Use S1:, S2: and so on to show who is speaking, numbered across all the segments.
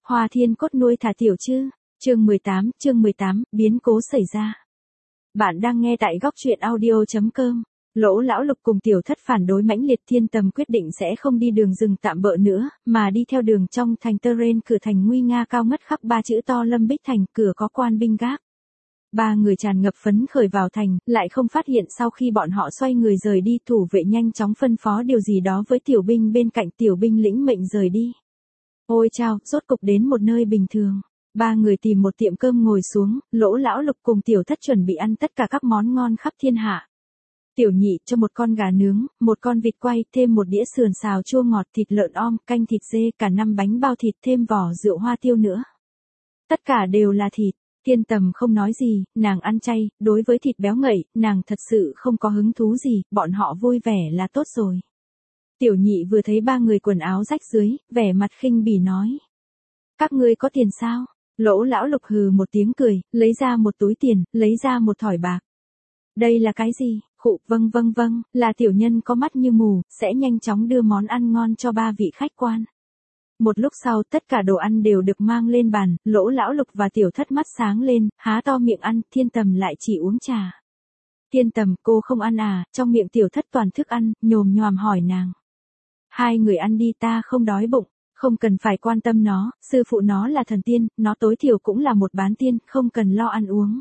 S1: Hoa Thiên Cốt nuôi thả tiểu chứ. Chương 18, biến cố xảy ra. Bạn đang nghe tại góc truyện audio.com. Lỗ Lão Lục cùng Tiểu Thất phản đối mãnh liệt, Thiên Tầm quyết định sẽ không đi đường rừng tạm bợ nữa, mà đi theo đường trong thành Teren, cửa thành nguy nga cao ngất khắc 3 chữ to Lâm Bích Thành, cửa có quan binh gác. Ba người tràn ngập phấn khởi vào thành, lại không phát hiện sau khi bọn họ xoay người rời đi, thủ vệ nhanh chóng phân phó điều gì đó với tiểu binh bên cạnh, tiểu binh lĩnh mệnh rời đi. Ôi chao, rốt cục đến một nơi bình thường. Ba người tìm một tiệm cơm ngồi xuống, Lỗ Lão Lục cùng Tiểu Thất chuẩn bị ăn tất cả các món ngon khắp thiên hạ. Tiểu Nhị cho một con gà nướng, một con vịt quay, thêm một đĩa sườn xào chua ngọt, thịt lợn om, canh thịt dê, cả 5 bánh bao thịt, thêm vỏ rượu hoa tiêu nữa. Tất cả đều là thịt. Thiên Tầm không nói gì, nàng ăn chay, đối với thịt béo ngậy, nàng thật sự không có hứng thú gì, bọn họ vui vẻ là tốt rồi. Tiểu Nhị vừa thấy ba người quần áo rách dưới, vẻ mặt khinh bỉ nói. Các ngươi có tiền sao? Lỗ Lão Lục hừ một tiếng cười, lấy ra một túi tiền, lấy ra một thỏi bạc. Đây là cái gì? Khụ, vâng, là tiểu nhân có mắt như mù, sẽ nhanh chóng đưa món ăn ngon cho ba vị khách quan. Một lúc sau tất cả đồ ăn đều được mang lên bàn, Lỗ Lão Lục và Tiểu Thất mắt sáng lên, há to miệng ăn, Thiên Tầm lại chỉ uống trà. Thiên Tầm, cô không ăn à? Trong miệng Tiểu Thất toàn thức ăn, nhồm nhoàm hỏi nàng. Hai người ăn đi, ta không đói bụng. Không cần phải quan tâm nó, sư phụ nó là thần tiên, nó tối thiểu cũng là một bán tiên, không cần lo ăn uống.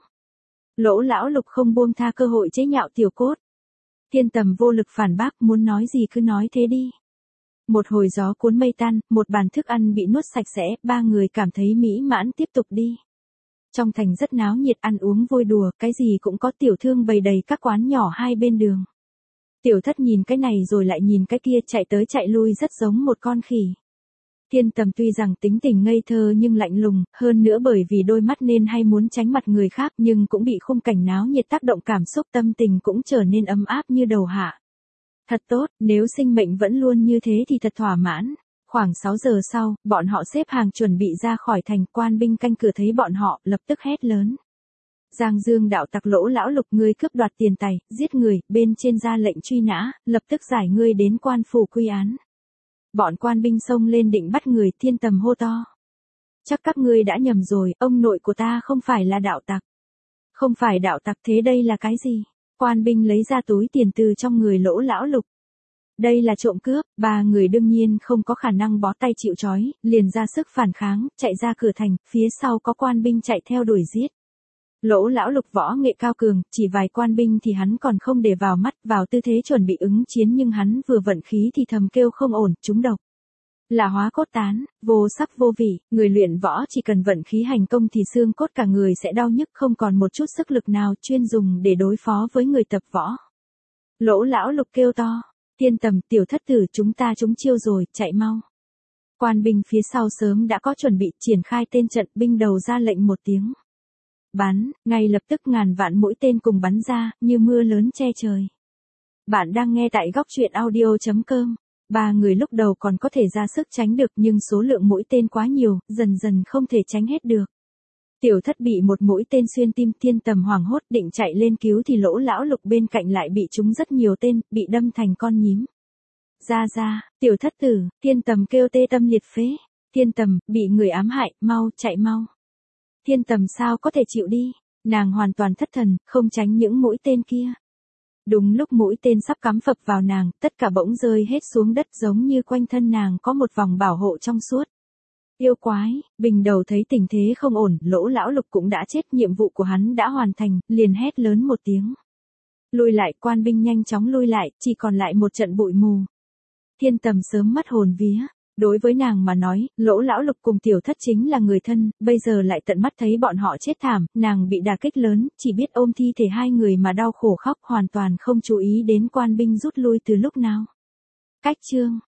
S1: Lỗ Lão Lục không buông tha cơ hội chế nhạo Tiểu Cốt. Thiên Tầm vô lực phản bác, muốn nói gì cứ nói thế đi. Một hồi gió cuốn mây tan, một bàn thức ăn bị nuốt sạch sẽ, ba người cảm thấy mỹ mãn tiếp tục đi. Trong thành rất náo nhiệt, ăn uống vui đùa, cái gì cũng có, tiểu thương bày đầy các quán nhỏ hai bên đường. Tiểu Thất nhìn cái này rồi lại nhìn cái kia, chạy tới chạy lui rất giống một con khỉ. Thiên Tầm tuy rằng tính tình ngây thơ nhưng lạnh lùng, hơn nữa bởi vì đôi mắt nên hay muốn tránh mặt người khác, nhưng cũng bị khung cảnh náo nhiệt tác động, cảm xúc tâm tình cũng trở nên ấm áp như đầu hạ. Thật tốt, nếu sinh mệnh vẫn luôn như thế thì thật thỏa mãn. Khoảng 6 giờ sau, bọn họ xếp hàng chuẩn bị ra khỏi thành, quan binh canh cửa thấy bọn họ, lập tức hét lớn. Giang Dương đạo tặc Lỗ Lão Lục, ngươi cướp đoạt tiền tài, giết người, bên trên ra lệnh truy nã, lập tức giải ngươi đến quan phủ quy án. Bọn quan binh xông lên định bắt người, Thiên Tầm hô to. Chắc các ngươi đã nhầm rồi, ông nội của ta không phải là đạo tặc. Không phải đạo tặc, thế đây là cái gì? Quan binh lấy ra túi tiền từ trong người Lỗ Lão Lục. Đây là trộm cướp, ba người đương nhiên không có khả năng bó tay chịu trói, liền ra sức phản kháng, chạy ra cửa thành, phía sau có quan binh chạy theo đuổi giết. Lỗ Lão Lục võ nghệ cao cường, chỉ vài quan binh thì hắn còn không để vào mắt, vào tư thế chuẩn bị ứng chiến, nhưng hắn vừa vận khí thì thầm kêu không ổn, trúng độc. Là hóa cốt tán, vô sắc vô vị, người luyện võ chỉ cần vận khí hành công thì xương cốt cả người sẽ đau nhức, không còn một chút sức lực nào, chuyên dùng để đối phó với người tập võ. Lỗ Lão Lục kêu to, Thiên Tầm, Tiểu Thất tử, chúng ta trúng chiêu rồi, chạy mau. Quan binh phía sau sớm đã có chuẩn bị, triển khai tên trận, binh đầu ra lệnh một tiếng. Bắn, ngay lập tức ngàn vạn mũi tên cùng bắn ra, như mưa lớn che trời. Bạn đang nghe tại góc truyện audio.com. Ba người lúc đầu còn có thể ra sức tránh được, nhưng số lượng mũi tên quá nhiều, dần dần không thể tránh hết được. Tiểu Thất bị một mũi tên xuyên tim, Thiên Tầm hoảng hốt định chạy lên cứu thì Lỗ Lão Lục bên cạnh lại bị trúng rất nhiều tên, bị đâm thành con nhím. Ra, Tiểu Thất tử, Thiên Tầm kêu tê tâm liệt phế. Thiên Tầm, bị người ám hại, mau, chạy mau. Thiên Tầm sao có thể chịu đi, nàng hoàn toàn thất thần, không tránh những mũi tên kia. Đúng lúc mũi tên sắp cắm phập vào nàng, tất cả bỗng rơi hết xuống đất, giống như quanh thân nàng có một vòng bảo hộ trong suốt. Yêu quái, bình đầu thấy tình thế không ổn, Lỗ Lão Lục cũng đã chết, nhiệm vụ của hắn đã hoàn thành, liền hét lớn một tiếng. Lùi lại, quan binh nhanh chóng lui lại, chỉ còn lại một trận bụi mù. Thiên Tầm sớm mất hồn vía. Đối với nàng mà nói, Lỗ Lão Lục cùng Tiểu Thất chính là người thân, bây giờ lại tận mắt thấy bọn họ chết thảm, nàng bị đả kích lớn, chỉ biết ôm thi thể hai người mà đau khổ khóc, hoàn toàn không chú ý đến quan binh rút lui từ lúc nào. Cách chương